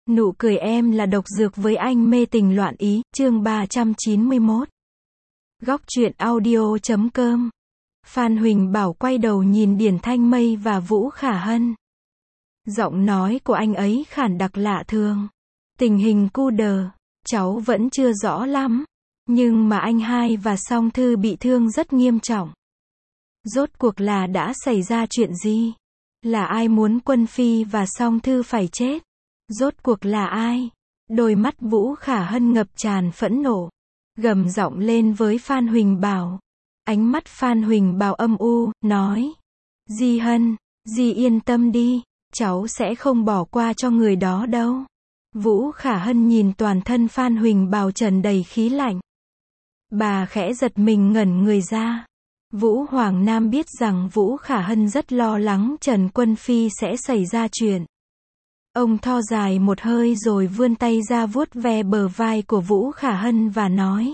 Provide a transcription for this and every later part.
Nụ cười em là độc dược với anh mê tình loạn ý, chương 391. Góc truyện audio.com. Phan Huỳnh Bảo quay đầu nhìn Điển Thanh Mây và Vũ Khả Hân. Giọng nói của anh ấy khản đặc lạ thường. Tình hình cu đờ, cháu vẫn chưa rõ lắm. Nhưng mà anh hai và Song Thư bị thương rất nghiêm trọng. Rốt cuộc là đã xảy ra chuyện gì? Là ai muốn Quân Phi và Song Thư phải chết? Rốt cuộc là ai? Đôi mắt Vũ Khả Hân ngập tràn phẫn nộ, gầm giọng lên với Phan Huỳnh Bảo. Ánh mắt Phan Huỳnh Bảo âm u, nói: Di Hân, Di yên tâm đi, cháu sẽ không bỏ qua cho người đó đâu. Vũ Khả Hân nhìn toàn thân Phan Huỳnh Bảo tràn đầy khí lạnh. Bà khẽ giật mình ngẩn người ra. Vũ Hoàng Nam biết rằng Vũ Khả Hân rất lo lắng Trần Quân Phi sẽ xảy ra chuyện. Ông tho dài một hơi rồi vươn tay ra vuốt ve bờ vai của Vũ Khả Hân và nói: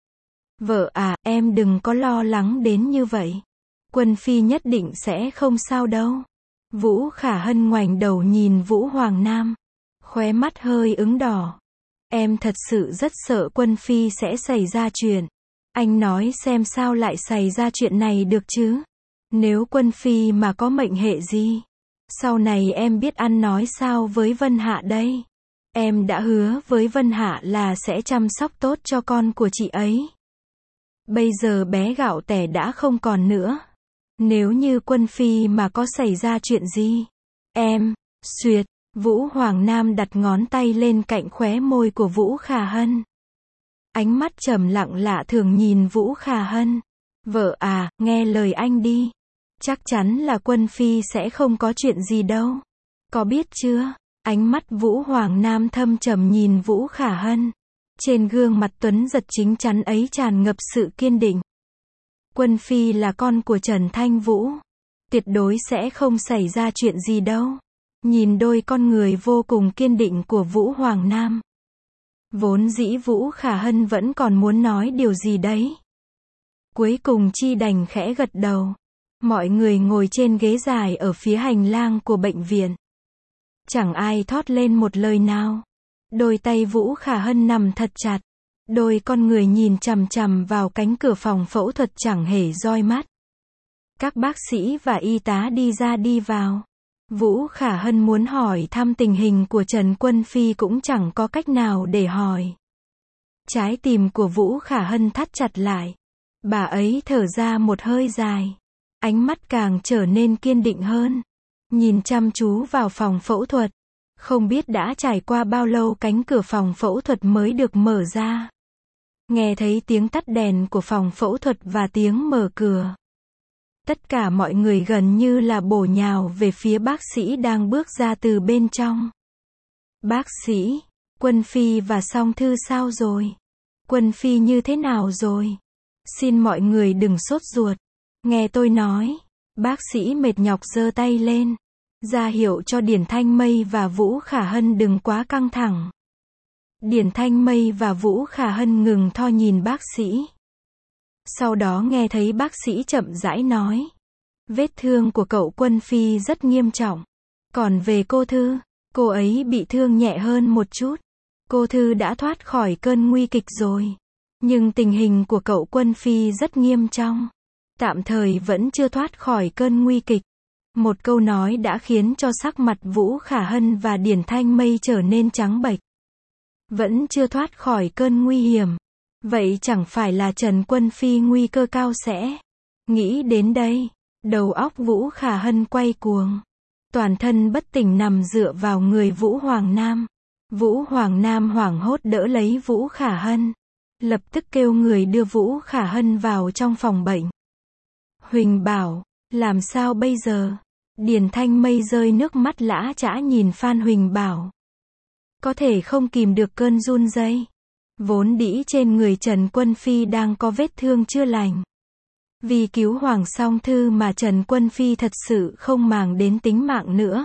Vợ à, em đừng có lo lắng đến như vậy. Quân Phi nhất định sẽ không sao đâu. Vũ Khả Hân ngoảnh đầu nhìn Vũ Hoàng Nam, khóe mắt hơi ửng đỏ. Em thật sự rất sợ Quân Phi sẽ xảy ra chuyện. Anh nói xem sao lại xảy ra chuyện này được chứ? Nếu Quân Phi mà có mệnh hệ gì? Sau này em biết ăn nói sao với Vân Hạ đây? Em đã hứa với Vân Hạ là sẽ chăm sóc tốt cho con của chị ấy. Bây giờ bé Gạo Tẻ đã không còn nữa. Nếu như Quân Phi mà có xảy ra chuyện gì? Xuyệt, Vũ Hoàng Nam đặt ngón tay lên cạnh khóe môi của Vũ Khả Hân. Ánh mắt trầm lặng lạ thường nhìn Vũ Khả Hân. Vợ à, nghe lời anh đi. Chắc chắn là Quân Phi sẽ không có chuyện gì đâu. Có biết chưa? Ánh mắt Vũ Hoàng Nam thâm trầm nhìn Vũ Khả Hân. Trên gương mặt tuấn giật chính chắn ấy tràn ngập sự kiên định. Quân Phi là con của Trần Thanh Vũ. Tuyệt đối sẽ không xảy ra chuyện gì đâu. Nhìn đôi con người vô cùng kiên định của Vũ Hoàng Nam. Vốn dĩ Vũ Khả Hân vẫn còn muốn nói điều gì đấy. Cuối cùng chi đành khẽ gật đầu. Mọi người ngồi trên ghế dài ở phía hành lang của bệnh viện. Chẳng ai thốt lên một lời nào. Đôi tay Vũ Khả Hân nằm thật chặt. Đôi con người nhìn chằm chằm vào cánh cửa phòng phẫu thuật chẳng hề roi mắt. Các bác sĩ và y tá đi ra đi vào. Vũ Khả Hân muốn hỏi thăm tình hình của Trần Quân Phi cũng chẳng có cách nào để hỏi. Trái tim của Vũ Khả Hân thắt chặt lại. Bà ấy thở ra một hơi dài. Ánh mắt càng trở nên kiên định hơn. Nhìn chăm chú vào phòng phẫu thuật. Không biết đã trải qua bao lâu cánh cửa phòng phẫu thuật mới được mở ra. Nghe thấy tiếng tắt đèn của phòng phẫu thuật và tiếng mở cửa. Tất cả mọi người gần như là bổ nhào về phía bác sĩ đang bước ra từ bên trong. Bác sĩ, Quân Phi và Song Thư sao rồi? Quân Phi như thế nào rồi? Xin mọi người đừng sốt ruột. Nghe tôi nói. Bác sĩ mệt nhọc giơ tay lên, ra hiệu cho Điển Thanh Mây và Vũ Khả Hân đừng quá căng thẳng. Điển Thanh Mây và Vũ Khả Hân ngừng tho nhìn bác sĩ. Sau đó nghe thấy bác sĩ chậm rãi nói. Vết thương của cậu Quân Phi rất nghiêm trọng. Còn về cô Thư, cô ấy bị thương nhẹ hơn một chút. Cô Thư đã thoát khỏi cơn nguy kịch rồi. Nhưng tình hình của cậu Quân Phi rất nghiêm trọng. Tạm thời vẫn chưa thoát khỏi cơn nguy kịch. Một câu nói đã khiến cho sắc mặt Vũ Khả Hân và Điển Thanh Mây trở nên trắng bệch. Vẫn chưa thoát khỏi cơn nguy hiểm. Vậy chẳng phải là Trần Quân Phi nguy cơ cao sẽ. Nghĩ đến đây, đầu óc Vũ Khả Hân quay cuồng. Toàn thân bất tỉnh nằm dựa vào người Vũ Hoàng Nam. Vũ Hoàng Nam hoảng hốt đỡ lấy Vũ Khả Hân. Lập tức kêu người đưa Vũ Khả Hân vào trong phòng bệnh. Huỳnh Bảo, làm sao bây giờ? Điển Thanh Mây rơi nước mắt lã chã nhìn Phan Huỳnh Bảo. Có thể không kìm được cơn run rẩy. Vốn dĩ trên người Trần Quân Phi đang có vết thương chưa lành. Vì cứu Hoàng Song Thư mà Trần Quân Phi thật sự không màng đến tính mạng nữa.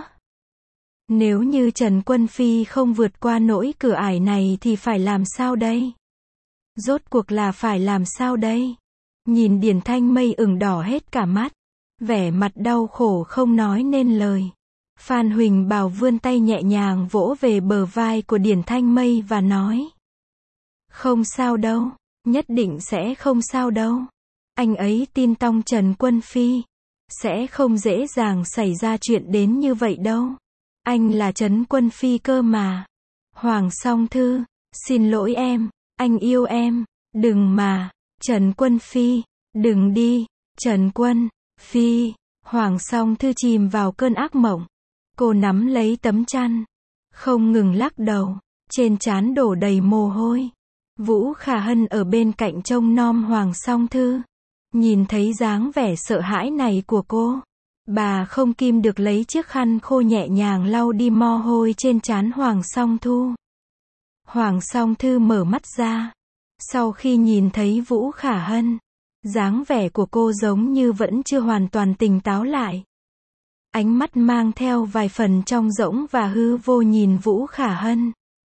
Nếu như Trần Quân Phi không vượt qua nỗi cửa ải này thì phải làm sao đây? Rốt cuộc là phải làm sao đây? Nhìn Điển Thanh Mây ửng đỏ hết cả mắt. Vẻ mặt đau khổ không nói nên lời. Phan Huỳnh Bảo vươn tay nhẹ nhàng vỗ về bờ vai của Điển Thanh Mây và nói. Không sao đâu, nhất định sẽ không sao đâu. Anh ấy tin tong Trần Quân Phi. Sẽ không dễ dàng xảy ra chuyện đến như vậy đâu. Anh là Trấn Quân Phi cơ mà. Hoàng Song Thư, xin lỗi em, anh yêu em, đừng mà. Trần Quân Phi, đừng đi. Trần Quân Phi. Hoàng Song Thư chìm vào cơn ác mộng. Cô nắm lấy tấm chăn, không ngừng lắc đầu, trên trán đổ đầy mồ hôi. Vũ Khả Hân ở bên cạnh trông nom Hoàng Song Thư. Nhìn thấy dáng vẻ sợ hãi này của cô, bà không kìm được lấy chiếc khăn khô nhẹ nhàng lau đi mồ hôi trên trán Hoàng Song Thư. Hoàng Song Thư mở mắt ra. Sau khi nhìn thấy Vũ Khả Hân, dáng vẻ của cô giống như vẫn chưa hoàn toàn tỉnh táo lại. Ánh mắt mang theo vài phần trống rỗng và hư vô nhìn Vũ Khả Hân.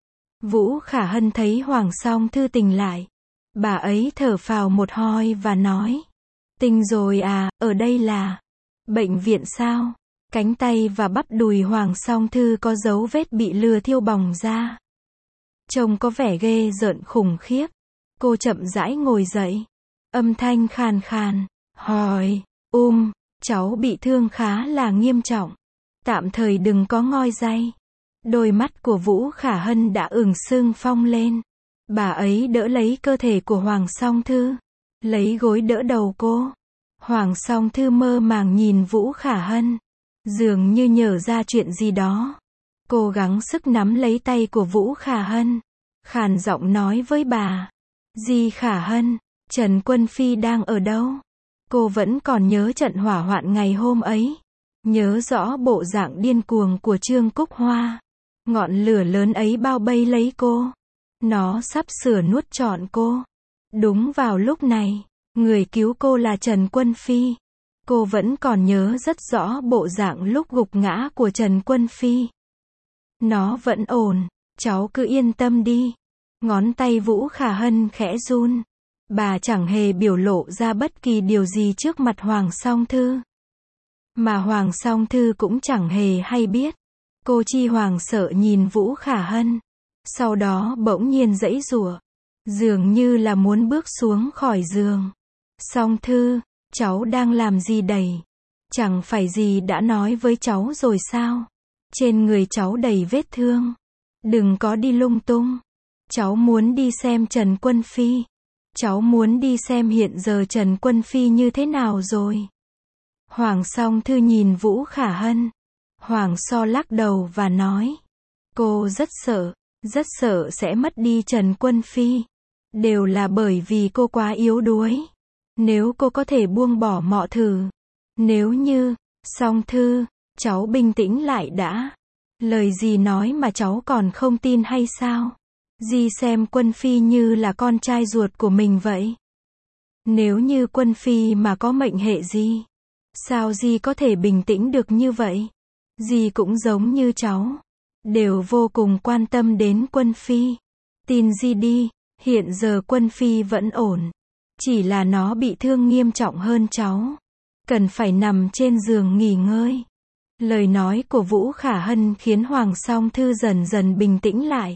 Vũ Khả Hân thấy Hoàng Song Thư tỉnh lại. Bà ấy thở phào một hơi và nói. Tỉnh rồi à, ở đây là bệnh viện sao? Cánh tay và bắp đùi Hoàng Song Thư có dấu vết bị lửa thiêu bỏng ra. Trông có vẻ ghê rợn khủng khiếp. Cô chậm rãi ngồi dậy. Âm thanh khàn khàn, hỏi, cháu bị thương khá là nghiêm trọng. Tạm thời đừng có ngoi ray. Đôi mắt của Vũ Khả Hân đã ửng sưng phong lên. Bà ấy đỡ lấy cơ thể của Hoàng Song Thư, lấy gối đỡ đầu cô. Hoàng Song Thư mơ màng nhìn Vũ Khả Hân, dường như nhớ ra chuyện gì đó. Cô gắng sức nắm lấy tay của Vũ Khả Hân, khàn giọng nói với bà. Dì Khả Hân, Trần Quân Phi đang ở đâu? Cô vẫn còn nhớ trận hỏa hoạn ngày hôm ấy. Nhớ rõ bộ dạng điên cuồng của Trương Cúc Hoa. Ngọn lửa lớn ấy bao vây lấy cô. Nó sắp sửa nuốt trọn cô. Đúng vào lúc này, người cứu cô là Trần Quân Phi. Cô vẫn còn nhớ rất rõ bộ dạng lúc gục ngã của Trần Quân Phi. Nó vẫn ổn, cháu cứ yên tâm đi. Ngón tay Vũ Khả Hân khẽ run. Bà chẳng hề biểu lộ ra bất kỳ điều gì trước mặt Hoàng Song Thư. Mà Hoàng Song Thư cũng chẳng hề hay biết. Cô chỉ hoảng sợ nhìn Vũ Khả Hân. Sau đó bỗng nhiên giãy giụa, dường như là muốn bước xuống khỏi giường. Song Thư, cháu đang làm gì đây? Chẳng phải dì đã nói với cháu rồi sao? Trên người cháu đầy vết thương. Đừng có đi lung tung. Cháu muốn đi xem Trần Quân Phi. Cháu muốn đi xem hiện giờ Trần Quân Phi như thế nào rồi. Hoàng Song Thư nhìn Vũ Khả Hân. Hoàng So lắc đầu và nói. Cô rất sợ sẽ mất đi Trần Quân Phi. Đều là bởi vì cô quá yếu đuối. Nếu cô có thể buông bỏ mọi thứ. Nếu như, Song Thư, cháu bình tĩnh lại đã. Lời gì nói mà cháu còn không tin hay sao? Dì xem Quân Phi như là con trai ruột của mình vậy. Nếu như Quân Phi mà có mệnh hệ gì, sao dì có thể bình tĩnh được như vậy? Dì cũng giống như cháu, đều vô cùng quan tâm đến Quân Phi. Tin dì đi, hiện giờ Quân Phi vẫn ổn. Chỉ là nó bị thương nghiêm trọng hơn cháu. Cần phải nằm trên giường nghỉ ngơi. Lời nói của Vũ Khả Hân khiến Hoàng Song Thư dần dần bình tĩnh lại.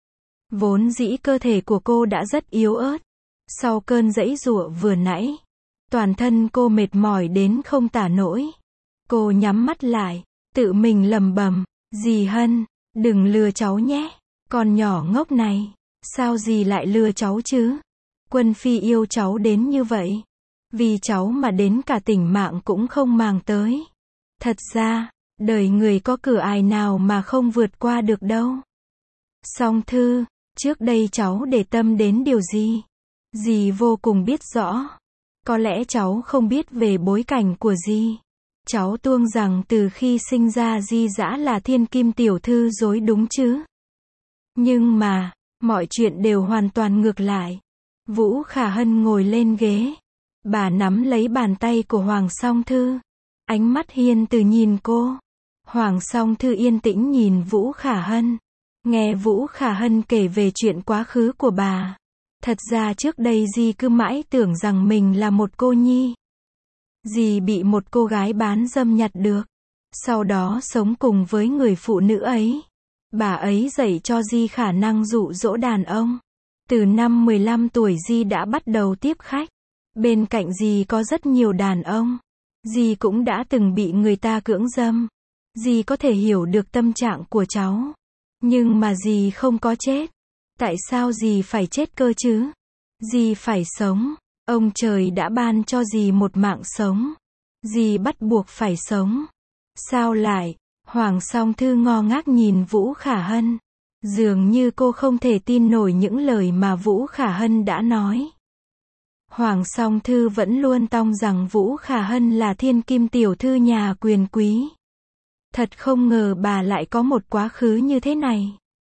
Vốn dĩ cơ thể của cô đã rất yếu ớt. Sau cơn giãy giụa vừa nãy, toàn thân cô mệt mỏi đến không tả nổi. Cô nhắm mắt lại, tự mình lẩm bẩm, dì Hân, đừng lừa cháu nhé. Con nhỏ ngốc này, sao dì lại lừa cháu chứ? Quân Phi yêu cháu đến như vậy. Vì cháu mà đến cả tính mạng cũng không màng tới. Thật ra, đời người có cửa ải nào mà không vượt qua được đâu. Song Thư, trước đây cháu để tâm đến điều gì? Dì vô cùng biết rõ. Có lẽ cháu không biết về bối cảnh của dì. Cháu tuông rằng từ khi sinh ra dì dã là thiên kim tiểu thư dối đúng chứ? Nhưng mà, mọi chuyện đều hoàn toàn ngược lại. Vũ Khả Hân ngồi lên ghế. Bà nắm lấy bàn tay của Hoàng Song Thư. Ánh mắt hiền từ nhìn cô. Hoàng Song Thư yên tĩnh nhìn Vũ Khả Hân. Nghe Vũ Khả Hân kể về chuyện quá khứ của bà. Thật ra trước đây dì cứ mãi tưởng rằng mình là một cô nhi. Dì bị một cô gái bán dâm nhặt được. Sau đó sống cùng với người phụ nữ ấy. Bà ấy dạy cho Di khả năng dụ dỗ đàn ông. Từ năm 15 tuổi Di đã bắt đầu tiếp khách. Bên cạnh Di có rất nhiều đàn ông. Di cũng đã từng bị người ta cưỡng dâm. Di có thể hiểu được tâm trạng của cháu. Nhưng mà Di không có chết. Tại sao Di phải chết cơ chứ? Di phải sống. Ông trời đã ban cho Di một mạng sống. Di bắt buộc phải sống. Sao lại? Hoàng Song Thư ngơ ngác nhìn Vũ Khả Hân. Dường như cô không thể tin nổi những lời mà Vũ Khả Hân đã nói. Hoàng Song Thư vẫn luôn tong rằng Vũ Khả Hân là thiên kim tiểu thư nhà quyền quý. Thật không ngờ bà lại có một quá khứ như thế này.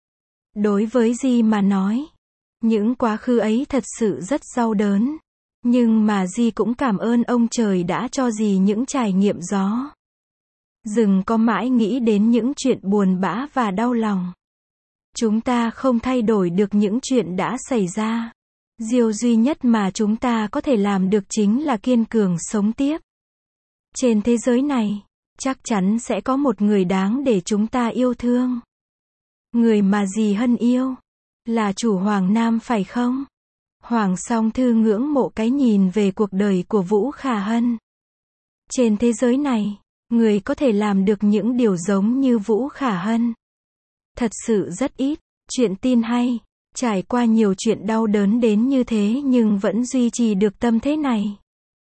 Đối với Di mà nói, những quá khứ ấy thật sự rất đau đớn. Nhưng mà Di cũng cảm ơn ông trời đã cho Di những trải nghiệm đó. Đừng có mãi nghĩ đến những chuyện buồn bã và đau lòng. Chúng ta không thay đổi được những chuyện đã xảy ra. Điều duy nhất mà chúng ta có thể làm được chính là kiên cường sống tiếp. Trên thế giới này, chắc chắn sẽ có một người đáng để chúng ta yêu thương. Người mà Di Hân yêu, là chủ Hoàng Nam phải không? Hoàng Song Thư ngưỡng mộ cái nhìn về cuộc đời của Vũ Khả Hân. Trên thế giới này, người có thể làm được những điều giống như Vũ Khả Hân. Thật sự rất ít. Chuyện tin hay, trải qua nhiều chuyện đau đớn đến như thế nhưng vẫn duy trì được tâm thế này.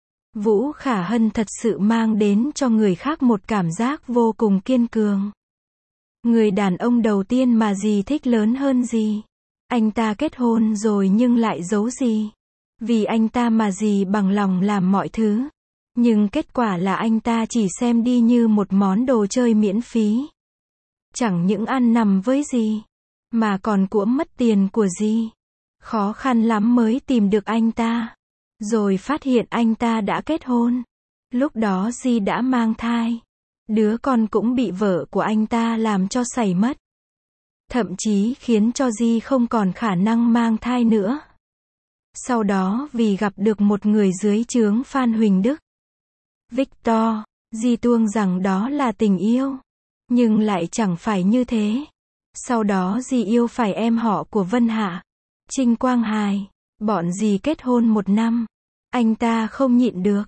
Vũ Khả Hân thật sự mang đến cho người khác một cảm giác vô cùng kiên cường. Người đàn ông đầu tiên mà Di thích lớn hơn Di. Anh ta kết hôn rồi nhưng lại giấu Di. Vì anh ta mà Di bằng lòng làm mọi thứ. Nhưng kết quả là anh ta chỉ xem đi như một món đồ chơi miễn phí. Chẳng những ăn nằm với Di, mà còn cuỗm mất tiền của Di. Khó khăn lắm mới tìm được anh ta. Rồi phát hiện anh ta đã kết hôn. Lúc đó Di đã mang thai. Đứa con cũng bị vợ của anh ta làm cho sảy mất. Thậm chí khiến cho Di không còn khả năng mang thai nữa. Sau đó vì gặp được một người dưới trướng Phan Huỳnh Đức, Victor, Di tuông rằng đó là tình yêu. Nhưng lại chẳng phải như thế. Sau đó Di yêu phải em họ của Vân Hạ, Trinh Quang Hài. Bọn Di kết hôn 1 năm. Anh ta không nhịn được.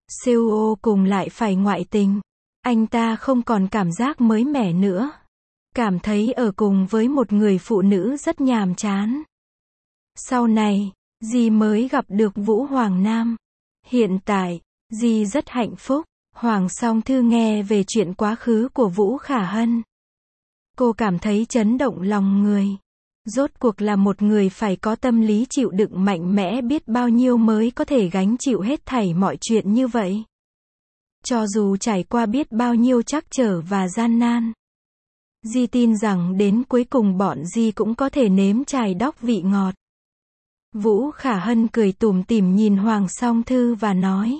CO cùng lại phải ngoại tình. Anh ta không còn cảm giác mới mẻ nữa. Cảm thấy ở cùng với một người phụ nữ rất nhàm chán. Sau này, Di mới gặp được Vũ Hoàng Nam. Hiện tại, Di rất hạnh phúc. Hoàng Song Thư nghe về chuyện quá khứ của Vũ Khả Hân. Cô cảm thấy chấn động lòng người. Rốt cuộc là một người phải có tâm lý chịu đựng mạnh mẽ biết bao nhiêu mới có thể gánh chịu hết thảy mọi chuyện như vậy. Cho dù trải qua biết bao nhiêu trắc trở và gian nan. Di tin rằng đến cuối cùng bọn Di cũng có thể nếm trải đóc vị ngọt. Vũ Khả Hân cười tủm tỉm nhìn Hoàng Song Thư và nói.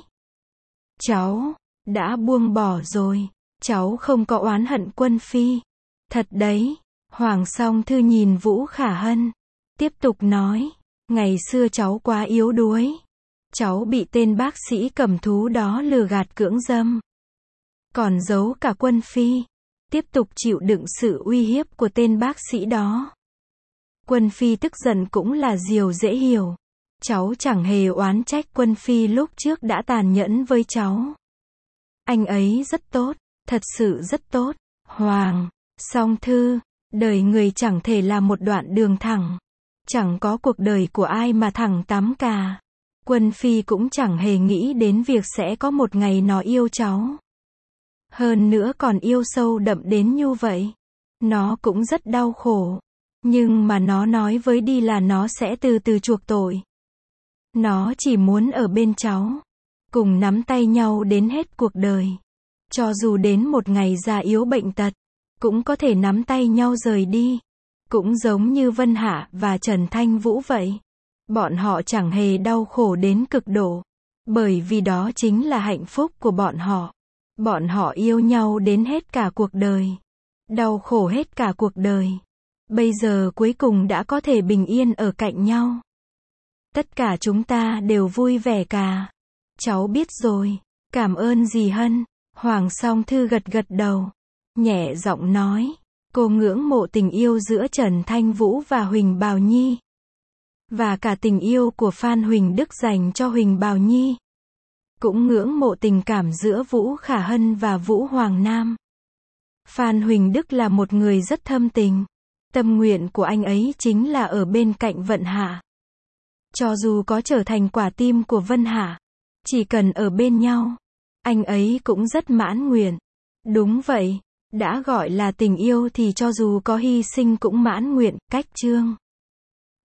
Cháu đã buông bỏ rồi. Cháu không có oán hận Quân Phi. Thật đấy. Hoàng Song Thư nhìn Vũ Khả Hân. Tiếp tục nói. Ngày xưa cháu quá yếu đuối. Cháu bị tên bác sĩ cầm thú đó lừa gạt cưỡng dâm. Còn giấu cả Quân Phi. Tiếp tục chịu đựng sự uy hiếp của tên bác sĩ đó. Quân Phi tức giận cũng là điều dễ hiểu. Cháu chẳng hề oán trách Quân Phi lúc trước đã tàn nhẫn với cháu. Anh ấy rất tốt, thật sự rất tốt. Hoàng Song Thư, đời người chẳng thể là một đoạn đường thẳng. Chẳng có cuộc đời của ai mà thẳng tắm cả. Quân Phi cũng chẳng hề nghĩ đến việc sẽ có một ngày nó yêu cháu. Hơn nữa còn yêu sâu đậm đến như vậy. Nó cũng rất đau khổ. Nhưng mà nó nói với Đi là nó sẽ từ từ chuộc tội. Nó chỉ muốn ở bên cháu. Cùng nắm tay nhau đến hết cuộc đời. Cho dù đến một ngày già yếu bệnh tật. Cũng có thể nắm tay nhau rời đi. Cũng giống như Vân Hạ và Trần Thanh Vũ vậy. Bọn họ chẳng hề đau khổ đến cực độ. Bởi vì đó chính là hạnh phúc của bọn họ. Bọn họ yêu nhau đến hết cả cuộc đời. Đau khổ hết cả cuộc đời. Bây giờ cuối cùng đã có thể bình yên ở cạnh nhau. Tất cả chúng ta đều vui vẻ cả. Cháu biết rồi. Cảm ơn dì Hân. Hoàng Song Thư gật gật đầu, nhẹ giọng nói, cô ngưỡng mộ tình yêu giữa Trần Thanh Vũ và Huỳnh Bào Nhi. Và cả tình yêu của Phan Huỳnh Đức dành cho Huỳnh Bào Nhi. Cũng ngưỡng mộ tình cảm giữa Vũ Khả Hân và Vũ Hoàng Nam. Phan Huỳnh Đức là một người rất thâm tình. Tâm nguyện của anh ấy chính là ở bên cạnh Vận Hạ. Cho dù có trở thành quả tim của Vân Hạ, chỉ cần ở bên nhau, anh ấy cũng rất mãn nguyện. Đúng vậy, đã gọi là tình yêu thì cho dù có hy sinh cũng mãn nguyện, cách Chương.